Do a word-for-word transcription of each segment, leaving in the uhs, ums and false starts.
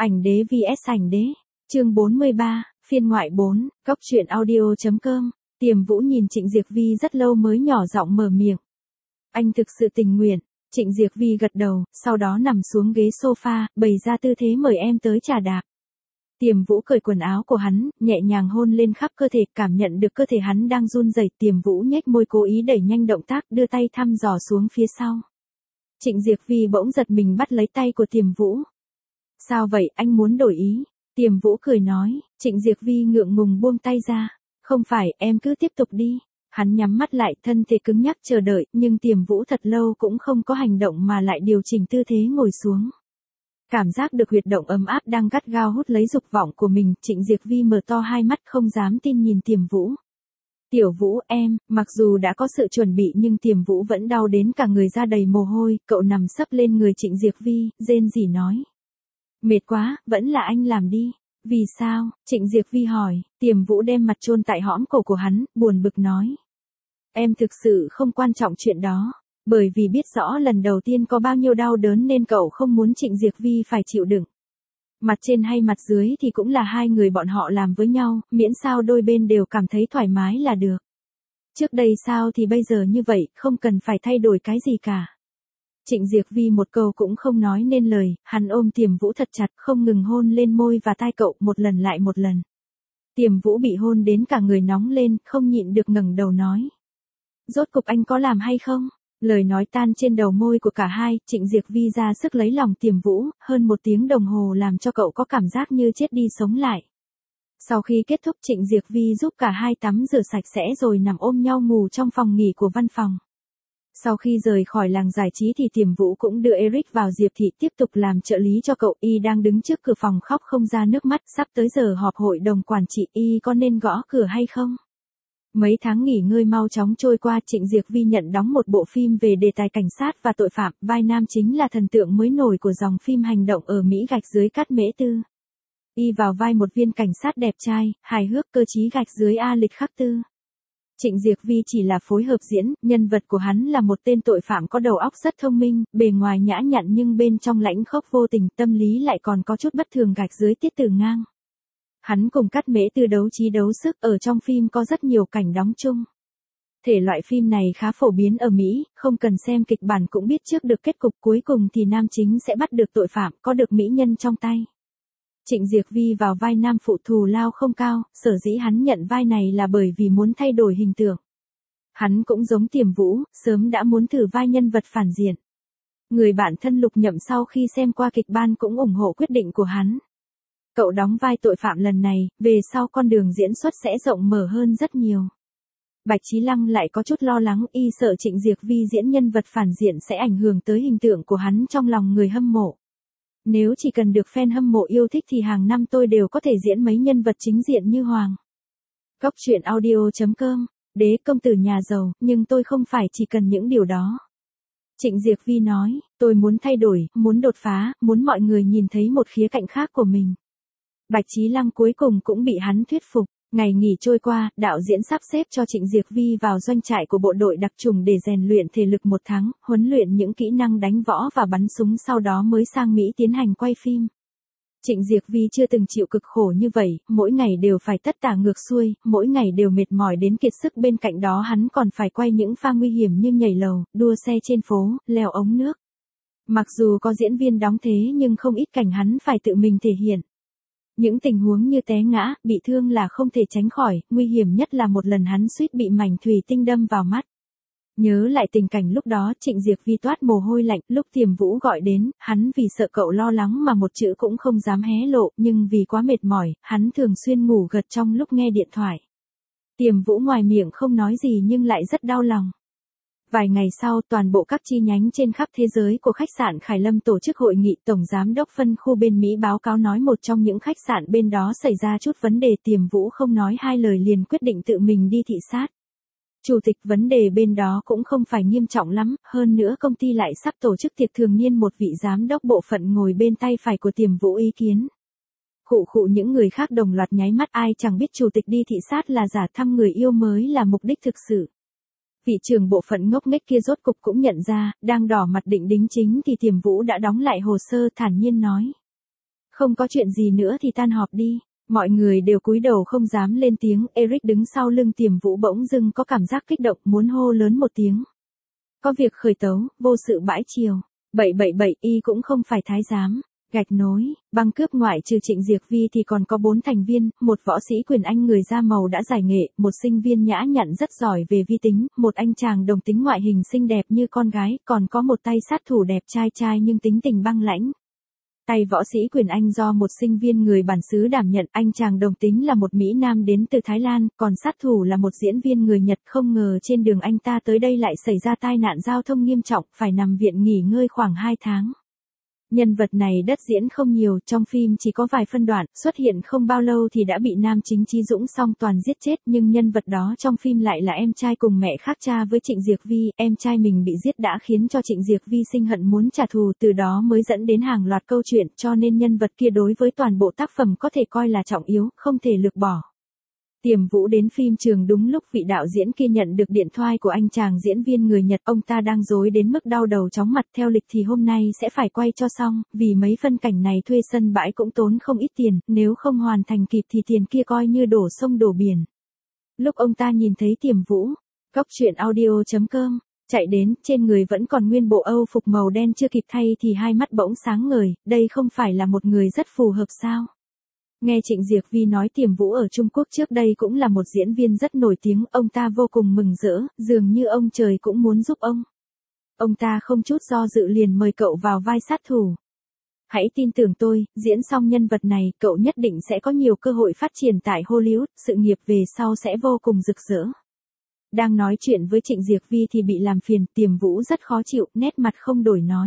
Ảnh đế vs ảnh đế. Chương bốn mươi ba, phiên ngoại bốn, góc truyện audio.com. Tiềm Vũ nhìn Trịnh Diệc Vi rất lâu mới nhỏ giọng mở miệng. Anh thực sự tình nguyện. Trịnh Diệc Vi gật đầu, sau đó nằm xuống ghế sofa, bày ra tư thế mời em tới trà đạp. Tiềm Vũ cởi quần áo của hắn, nhẹ nhàng hôn lên khắp cơ thể, cảm nhận được cơ thể hắn đang run rẩy. Tiềm Vũ nhếch môi cố ý đẩy nhanh động tác, đưa tay thăm dò xuống phía sau. Trịnh Diệc Vi bỗng giật mình bắt lấy tay của Tiềm Vũ. Sao vậy, anh muốn đổi ý? Tiềm Vũ cười nói. Trịnh Diệc Vi ngượng ngùng buông tay ra. Không phải, em cứ tiếp tục đi. Hắn nhắm mắt lại, thân thể cứng nhắc chờ đợi, nhưng Tiềm Vũ thật lâu cũng không có hành động mà lại điều chỉnh tư thế ngồi xuống. Cảm giác được huyệt động ấm áp đang gắt gao hút lấy dục vọng của mình, Trịnh Diệc Vi mở to hai mắt không dám tin nhìn Tiềm Vũ. Tiểu Vũ em, mặc dù đã có sự chuẩn bị nhưng Tiềm Vũ vẫn đau đến cả người ra đầy mồ hôi, cậu nằm sấp lên người Trịnh Diệc Vi, rên rỉ nói. Mệt quá, vẫn là anh làm đi. Vì sao? Trịnh Diệc Vi hỏi. Tiềm Vũ đem mặt chôn tại hõm cổ của hắn, buồn bực nói. Em thực sự không quan trọng chuyện đó. Bởi vì biết rõ lần đầu tiên có bao nhiêu đau đớn nên cậu không muốn Trịnh Diệc Vi phải chịu đựng. Mặt trên hay mặt dưới thì cũng là hai người bọn họ làm với nhau, miễn sao đôi bên đều cảm thấy thoải mái là được. Trước đây sao thì bây giờ như vậy, không cần phải thay đổi cái gì cả. Trịnh Diệc Vi một câu cũng không nói nên lời, hắn ôm Tiềm Vũ thật chặt, không ngừng hôn lên môi và tai cậu một lần lại một lần. Tiềm Vũ bị hôn đến cả người nóng lên, không nhịn được ngẩng đầu nói. Rốt cục anh có làm hay không? Lời nói tan trên đầu môi của cả hai, Trịnh Diệc Vi ra sức lấy lòng Tiềm Vũ, hơn một tiếng đồng hồ làm cho cậu có cảm giác như chết đi sống lại. Sau khi kết thúc Trịnh Diệc Vi giúp cả hai tắm rửa sạch sẽ rồi nằm ôm nhau ngủ trong phòng nghỉ của văn phòng. Sau khi rời khỏi làng giải trí thì Tiềm Vũ cũng đưa Eric vào Diệp Thị tiếp tục làm trợ lý cho cậu. Y đang đứng trước cửa phòng khóc không ra nước mắt, sắp tới giờ họp hội đồng quản trị, Y có nên gõ cửa hay không? Mấy tháng nghỉ ngơi mau chóng trôi qua, Trịnh Diệc Vi nhận đóng một bộ phim về đề tài cảnh sát và tội phạm, vai nam chính là thần tượng mới nổi của dòng phim hành động ở Mỹ gạch dưới Cát Mễ Tư. Y vào vai một viên cảnh sát đẹp trai, hài hước cơ trí gạch dưới A Lịch Khắc Tư. Trịnh Diệc Vi chỉ là phối hợp diễn, nhân vật của hắn là một tên tội phạm có đầu óc rất thông minh, bề ngoài nhã nhặn nhưng bên trong lãnh khốc vô tình, tâm lý lại còn có chút bất thường gạch dưới Tiết Tử Ngang. Hắn cùng Cát Mễ Tư đấu trí đấu sức, ở trong phim có rất nhiều cảnh đóng chung. Thể loại phim này khá phổ biến ở Mỹ, không cần xem kịch bản cũng biết trước được kết cục, cuối cùng thì nam chính sẽ bắt được tội phạm, có được mỹ nhân trong tay. Trịnh Diệc Vi vào vai nam phụ thù lao không cao, sở dĩ hắn nhận vai này là bởi vì muốn thay đổi hình tượng. Hắn cũng giống Tiềm Vũ, sớm đã muốn thử vai nhân vật phản diện. Người bạn thân Lục Nhậm sau khi xem qua kịch bản cũng ủng hộ quyết định của hắn. Cậu đóng vai tội phạm lần này, về sau con đường diễn xuất sẽ rộng mở hơn rất nhiều. Bạch Chí Lăng lại có chút lo lắng, y sợ Trịnh Diệc Vi diễn nhân vật phản diện sẽ ảnh hưởng tới hình tượng của hắn trong lòng người hâm mộ. Nếu chỉ cần được fan hâm mộ yêu thích thì hàng năm tôi đều có thể diễn mấy nhân vật chính diện như Hoàng. Góc truyện audio.com, đế công tử nhà giàu, nhưng tôi không phải chỉ cần những điều đó. Trịnh Diệc Vi nói, tôi muốn thay đổi, muốn đột phá, muốn mọi người nhìn thấy một khía cạnh khác của mình. Bạch Chí Lăng cuối cùng cũng bị hắn thuyết phục. Ngày nghỉ trôi qua, đạo diễn sắp xếp cho Trịnh Diệc Vi vào doanh trại của bộ đội đặc chủng để rèn luyện thể lực một tháng, huấn luyện những kỹ năng đánh võ và bắn súng, sau đó mới sang Mỹ tiến hành quay phim. Trịnh Diệc Vi chưa từng chịu cực khổ như vậy, mỗi ngày đều phải tất tả ngược xuôi, mỗi ngày đều mệt mỏi đến kiệt sức, bên cạnh đó hắn còn phải quay những pha nguy hiểm như nhảy lầu, đua xe trên phố, leo ống nước. Mặc dù có diễn viên đóng thế nhưng không ít cảnh hắn phải tự mình thể hiện. Những tình huống như té ngã, bị thương là không thể tránh khỏi, nguy hiểm nhất là một lần hắn suýt bị mảnh thủy tinh đâm vào mắt. Nhớ lại tình cảnh lúc đó, Trịnh Diệc Vi toát mồ hôi lạnh, lúc Tiềm Vũ gọi đến, hắn vì sợ cậu lo lắng mà một chữ cũng không dám hé lộ, nhưng vì quá mệt mỏi, hắn thường xuyên ngủ gật trong lúc nghe điện thoại. Tiềm Vũ ngoài miệng không nói gì nhưng lại rất đau lòng. Vài ngày sau, toàn bộ các chi nhánh trên khắp thế giới của khách sạn Khải Lâm tổ chức hội nghị, tổng giám đốc phân khu bên Mỹ báo cáo nói một trong những khách sạn bên đó xảy ra chút vấn đề. Tiềm Vũ không nói hai lời liền quyết định tự mình đi thị sát. Chủ tịch vấn đề bên đó cũng không phải nghiêm trọng lắm, hơn nữa công ty lại sắp tổ chức tiệc thường niên, một vị giám đốc bộ phận ngồi bên tay phải của Tiềm Vũ ý kiến. Khụ khụ, những người khác đồng loạt nháy mắt, ai chẳng biết chủ tịch đi thị sát là giả, thăm người yêu mới là mục đích thực sự. Vị trưởng bộ phận ngốc nghếch kia rốt cục cũng nhận ra, đang đỏ mặt định đính chính thì Tiềm Vũ đã đóng lại hồ sơ, thản nhiên nói. Không có chuyện gì nữa thì tan họp đi. Mọi người đều cúi đầu không dám lên tiếng, Eric đứng sau lưng Tiềm Vũ bỗng dưng có cảm giác kích động muốn hô lớn một tiếng. Có việc khởi tấu, vô sự bãi triều. Bậy bậy bậy, y cũng không phải thái giám. Gạch nối, băng cướp ngoại trừ Trịnh Diệc Vi thì còn có bốn thành viên, một võ sĩ quyền Anh người da màu đã giải nghệ, một sinh viên nhã nhặn rất giỏi về vi tính, một anh chàng đồng tính ngoại hình xinh đẹp như con gái, còn có một tay sát thủ đẹp trai trai nhưng tính tình băng lãnh. Tay võ sĩ quyền Anh do một sinh viên người bản xứ đảm nhận, anh chàng đồng tính là một Mỹ Nam đến từ Thái Lan, còn sát thủ là một diễn viên người Nhật. Không ngờ trên đường anh ta tới đây lại xảy ra tai nạn giao thông nghiêm trọng, phải nằm viện nghỉ ngơi khoảng hai tháng. Nhân vật này đất diễn không nhiều, trong phim chỉ có vài phân đoạn, xuất hiện không bao lâu thì đã bị nam chính Chí Dũng song toàn giết chết, nhưng nhân vật đó trong phim lại là em trai cùng mẹ khác cha với Trịnh Diệc Vi, em trai mình bị giết đã khiến cho Trịnh Diệc Vi sinh hận muốn trả thù, từ đó mới dẫn đến hàng loạt câu chuyện, cho nên nhân vật kia đối với toàn bộ tác phẩm có thể coi là trọng yếu, không thể lược bỏ. Tiềm Vũ đến phim trường đúng lúc vị đạo diễn kia nhận được điện thoại của anh chàng diễn viên người Nhật, ông ta đang rối đến mức đau đầu chóng mặt, theo lịch thì hôm nay sẽ phải quay cho xong, vì mấy phân cảnh này thuê sân bãi cũng tốn không ít tiền, nếu không hoàn thành kịp thì tiền kia coi như đổ sông đổ biển. Lúc ông ta nhìn thấy Tiềm Vũ, Cóc truyện audio chấm com, chạy đến, trên người vẫn còn nguyên bộ Âu phục màu đen chưa kịp thay thì hai mắt bỗng sáng ngời, đây không phải là một người rất phù hợp sao? Nghe Trịnh Diệc Vi nói Tiềm Vũ ở Trung Quốc trước đây cũng là một diễn viên rất nổi tiếng, ông ta vô cùng mừng rỡ, dường như ông trời cũng muốn giúp ông. Ông ta không chút do dự liền mời cậu vào vai sát thủ. Hãy tin tưởng tôi, diễn xong nhân vật này, cậu nhất định sẽ có nhiều cơ hội phát triển tại Hollywood, sự nghiệp về sau sẽ vô cùng rực rỡ. Đang nói chuyện với Trịnh Diệc Vi thì bị làm phiền, Tiềm Vũ rất khó chịu, nét mặt không đổi nói.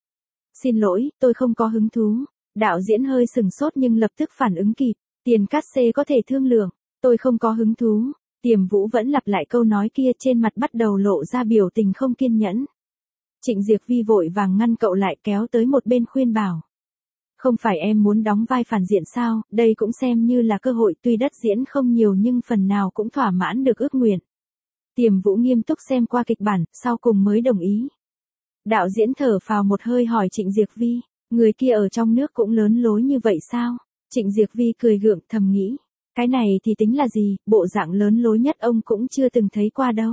Xin lỗi, tôi không có hứng thú. Đạo diễn hơi sừng sốt nhưng lập tức phản ứng kịp, tiền cát xê có thể thương lượng, tôi không có hứng thú. Tiềm Vũ vẫn lặp lại câu nói kia, trên mặt bắt đầu lộ ra biểu tình không kiên nhẫn. Trịnh Diệc Vi vội vàng ngăn cậu lại, kéo tới một bên khuyên bảo. Không phải em muốn đóng vai phản diện sao, đây cũng xem như là cơ hội, tuy đất diễn không nhiều nhưng phần nào cũng thỏa mãn được ước nguyện. Tiềm Vũ nghiêm túc xem qua kịch bản, sau cùng mới đồng ý. Đạo diễn thở phào một hơi hỏi Trịnh Diệc Vi. Người kia ở trong nước cũng lớn lối như vậy sao? Trịnh Diệc Vi cười gượng thầm nghĩ. Cái này thì tính là gì, bộ dạng lớn lối nhất ông cũng chưa từng thấy qua đâu.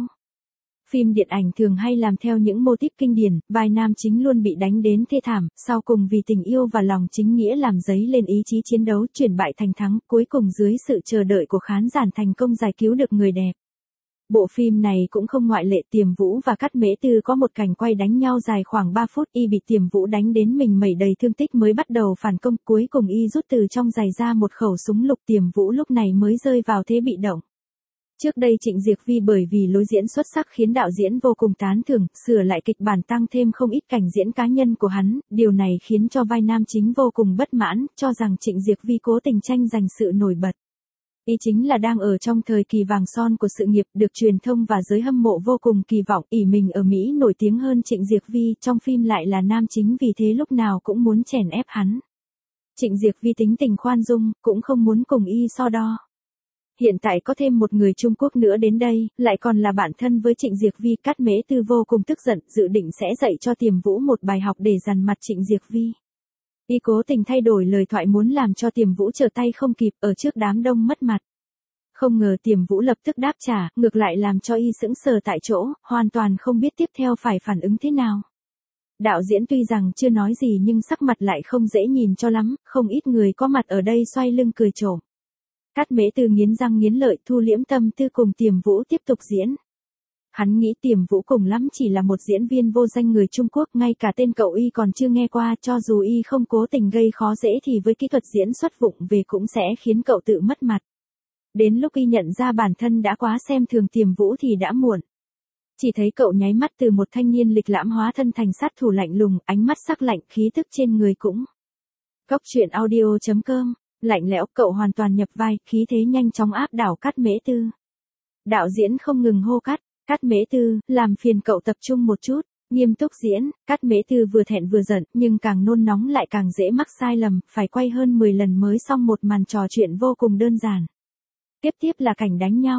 Phim điện ảnh thường hay làm theo những mô típ kinh điển, vai nam chính luôn bị đánh đến thê thảm, sau cùng vì tình yêu và lòng chính nghĩa làm dấy lên ý chí chiến đấu, chuyển bại thành thắng, cuối cùng dưới sự chờ đợi của khán giả thành công giải cứu được người đẹp. Bộ phim này cũng không ngoại lệ, Tiềm Vũ và Cát Mễ Tư có một cảnh quay đánh nhau dài khoảng ba phút, y bị Tiềm Vũ đánh đến mình mẩy đầy thương tích mới bắt đầu phản công, cuối cùng y rút từ trong giày ra một khẩu súng lục, Tiềm Vũ lúc này mới rơi vào thế bị động. Trước đây Trịnh Diệc Vi bởi vì lối diễn xuất sắc khiến đạo diễn vô cùng tán thưởng, sửa lại kịch bản tăng thêm không ít cảnh diễn cá nhân của hắn, điều này khiến cho vai nam chính vô cùng bất mãn, cho rằng Trịnh Diệc Vi cố tình tranh giành sự nổi bật. Y chính là đang ở trong thời kỳ vàng son của sự nghiệp, được truyền thông và giới hâm mộ vô cùng kỳ vọng, ỷ mình ở Mỹ nổi tiếng hơn Trịnh Diệc Vi, trong phim lại là nam chính vì thế lúc nào cũng muốn chèn ép hắn. Trịnh Diệc Vi tính tình khoan dung, cũng không muốn cùng y so đo. Hiện tại có thêm một người Trung Quốc nữa đến đây, lại còn là bạn thân với Trịnh Diệc Vi, Cát Mễ Tư vô cùng tức giận, dự định sẽ dạy cho Tiềm Vũ một bài học để dằn mặt Trịnh Diệc Vi. Y cố tình thay đổi lời thoại muốn làm cho Tiềm Vũ trở tay không kịp, ở trước đám đông mất mặt. Không ngờ Tiềm Vũ lập tức đáp trả, ngược lại làm cho y sững sờ tại chỗ, hoàn toàn không biết tiếp theo phải phản ứng thế nào. Đạo diễn tuy rằng chưa nói gì nhưng sắc mặt lại không dễ nhìn cho lắm, không ít người có mặt ở đây xoay lưng cười trộm. Cát Mễ Tư nghiến răng nghiến lợi, thu liễm tâm tư cùng Tiềm Vũ tiếp tục diễn. Hắn nghĩ Tiềm Vũ cùng lắm chỉ là một diễn viên vô danh người Trung Quốc, ngay cả tên cậu y còn chưa nghe qua, cho dù y không cố tình gây khó dễ thì với kỹ thuật diễn xuất vụng về cũng sẽ khiến cậu tự mất mặt. Đến lúc y nhận ra bản thân đã quá xem thường Tiềm Vũ thì đã muộn. Chỉ thấy cậu nháy mắt từ một thanh niên lịch lãm hóa thân thành sát thủ lạnh lùng, ánh mắt sắc lạnh, khí tức trên người cũng. Cóc truyện audio chấm com, lạnh lẽo, cậu hoàn toàn nhập vai, khí thế nhanh chóng áp đảo Cát Mễ Tư. Đạo diễn không ngừng hô cắt, Cát Mễ Tư, làm phiền cậu tập trung một chút, nghiêm túc diễn. Cát Mễ Tư vừa thẹn vừa giận, nhưng càng nôn nóng lại càng dễ mắc sai lầm, phải quay hơn mười lần mới xong một màn trò chuyện vô cùng đơn giản. Tiếp tiếp là cảnh đánh nhau.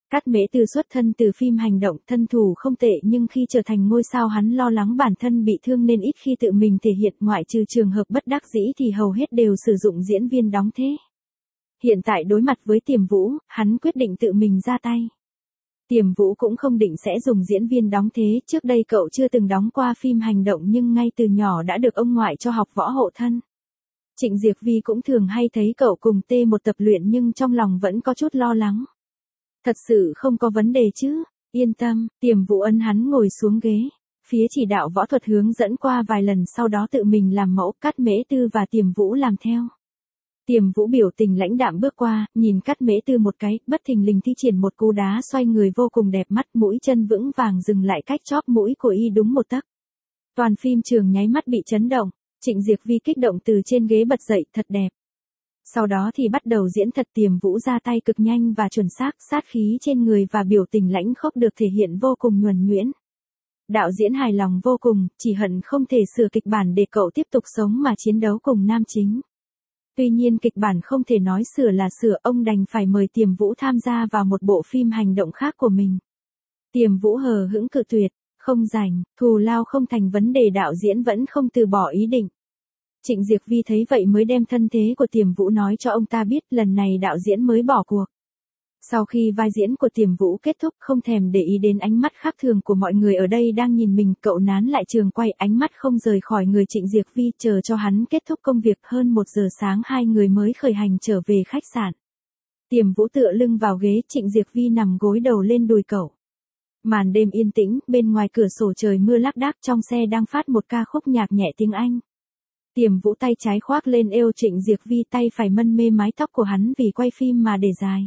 Cát Mễ Tư xuất thân từ phim hành động, thân thủ không tệ, nhưng khi trở thành ngôi sao hắn lo lắng bản thân bị thương nên ít khi tự mình thể hiện, ngoại trừ trường hợp bất đắc dĩ thì hầu hết đều sử dụng diễn viên đóng thế. Hiện tại đối mặt với Tiềm Vũ, hắn quyết định tự mình ra tay. Tiềm Vũ cũng không định sẽ dùng diễn viên đóng thế, trước đây cậu chưa từng đóng qua phim hành động nhưng ngay từ nhỏ đã được ông ngoại cho học võ hộ thân. Trịnh Diệc Vi cũng thường hay thấy cậu cùng T một tập luyện nhưng trong lòng vẫn có chút lo lắng. Thật sự không có vấn đề chứ, yên tâm, Tiềm Vũ ấn hắn ngồi xuống ghế. Phía chỉ đạo võ thuật hướng dẫn qua vài lần, sau đó tự mình làm mẫu, Cát Mễ Tư và Tiềm Vũ làm theo. Tiềm Vũ biểu tình lãnh đạm bước qua, nhìn Cát Mễ Tư một cái, bất thình lình thi triển một cú đá xoay người vô cùng đẹp mắt, mũi chân vững vàng dừng lại cách chóp mũi của y đúng một tấc. Toàn phim trường nháy mắt bị chấn động, Trịnh Diệc Vi kích động từ trên ghế bật dậy, thật đẹp. Sau đó thì bắt đầu diễn thật. Tiềm Vũ ra tay cực nhanh và chuẩn xác, sát khí trên người và biểu tình lãnh khốc được thể hiện vô cùng nhuần nhuyễn. Đạo diễn hài lòng vô cùng, chỉ hận không thể sửa kịch bản để cậu tiếp tục sống mà chiến đấu cùng nam chính. Tuy nhiên kịch bản không thể nói sửa là sửa, ông đành phải mời Tiềm Vũ tham gia vào một bộ phim hành động khác của mình. Tiềm Vũ hờ hững cự tuyệt, không rảnh, thù lao không thành vấn đề, đạo diễn vẫn không từ bỏ ý định. Trịnh Diệc Vi thấy vậy mới đem thân thế của Tiềm Vũ nói cho ông ta biết, lần này đạo diễn mới bỏ cuộc. Sau khi vai diễn của Tiềm Vũ kết thúc, không thèm để ý đến ánh mắt khác thường của mọi người ở đây đang nhìn mình, cậu nán lại trường quay, ánh mắt không rời khỏi người Trịnh Diệc Vi, chờ cho hắn kết thúc công việc. Hơn một giờ sáng hai người mới khởi hành trở về khách sạn. Tiềm Vũ tựa lưng vào ghế, Trịnh Diệc Vi nằm gối đầu lên đùi cậu. Màn đêm yên tĩnh, bên ngoài cửa sổ trời mưa lác đác, trong xe đang phát một ca khúc nhạc nhẹ tiếng Anh. Tiềm Vũ tay trái khoác lên eo Trịnh Diệc Vi, tay phải mân mê mái tóc của hắn vì quay phim mà để dài.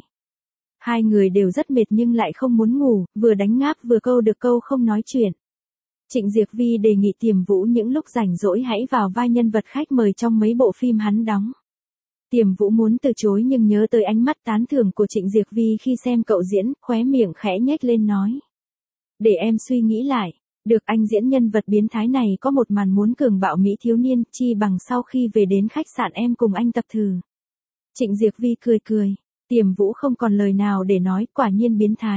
Hai người đều rất mệt nhưng lại không muốn ngủ, vừa đánh ngáp vừa câu được câu không nói chuyện. Trịnh Diệc Vi đề nghị Tiềm Vũ những lúc rảnh rỗi hãy vào vai nhân vật khách mời trong mấy bộ phim hắn đóng. Tiềm Vũ muốn từ chối nhưng nhớ tới ánh mắt tán thưởng của Trịnh Diệc Vi khi xem cậu diễn, khóe miệng khẽ nhếch lên nói. Để em suy nghĩ lại. Được, anh diễn nhân vật biến thái này có một màn muốn cường bạo mỹ thiếu niên, chi bằng sau khi về đến khách sạn em cùng anh tập thử. Trịnh Diệc Vi cười cười. Tiềm Vũ không còn lời nào để nói, quả nhiên biến thái.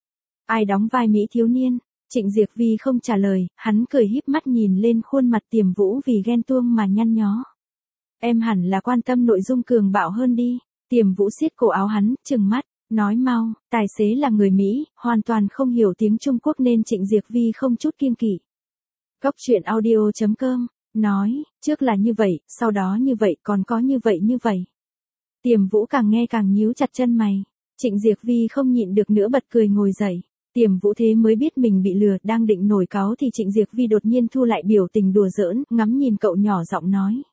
Ai đóng vai mỹ thiếu niên? Trịnh Diệc Vi không trả lời, hắn cười híp mắt nhìn lên khuôn mặt Tiềm Vũ vì ghen tuông mà nhăn nhó. Em hẳn là quan tâm nội dung cường bạo hơn đi. Tiềm Vũ siết cổ áo hắn, trừng mắt, nói mau, tài xế là người Mỹ, hoàn toàn không hiểu tiếng Trung Quốc nên Trịnh Diệc Vi không chút kiêng kỵ. Góc truyện audio chấm com, nói, trước là như vậy, sau đó như vậy, còn có như vậy như vậy. Tiềm Vũ càng nghe càng nhíu chặt chân mày. Trịnh Diệc Vi không nhịn được nữa bật cười ngồi dậy. Tiềm Vũ thế mới biết mình bị lừa, đang định nổi cáu thì Trịnh Diệc Vi đột nhiên thu lại biểu tình đùa giỡn, ngắm nhìn cậu nhỏ giọng nói.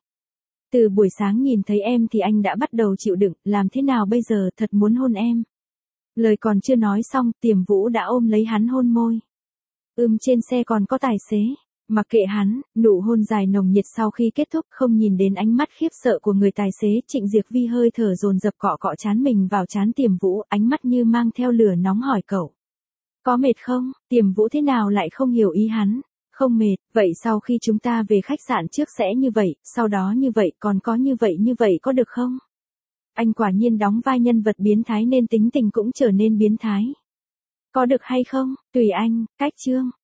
Từ buổi sáng nhìn thấy em thì anh đã bắt đầu chịu đựng, làm thế nào bây giờ, thật muốn hôn em. Lời còn chưa nói xong, Tiềm Vũ đã ôm lấy hắn hôn môi. Ưm, trên xe còn có tài xế. Mặc kệ hắn, nụ hôn dài nồng nhiệt sau khi kết thúc, không nhìn đến ánh mắt khiếp sợ của người tài xế, Trịnh Diệc Vi hơi thở dồn dập cọ cọ trán mình vào trán Tiềm Vũ, ánh mắt như mang theo lửa nóng hỏi cậu. Có mệt không? Tiềm Vũ thế nào lại không hiểu ý hắn. Không mệt, vậy sau khi chúng ta về khách sạn trước sẽ như vậy, sau đó như vậy, còn có như vậy như vậy có được không? Anh quả nhiên đóng vai nhân vật biến thái nên tính tình cũng trở nên biến thái. Có được hay không? Tùy anh, cách chương.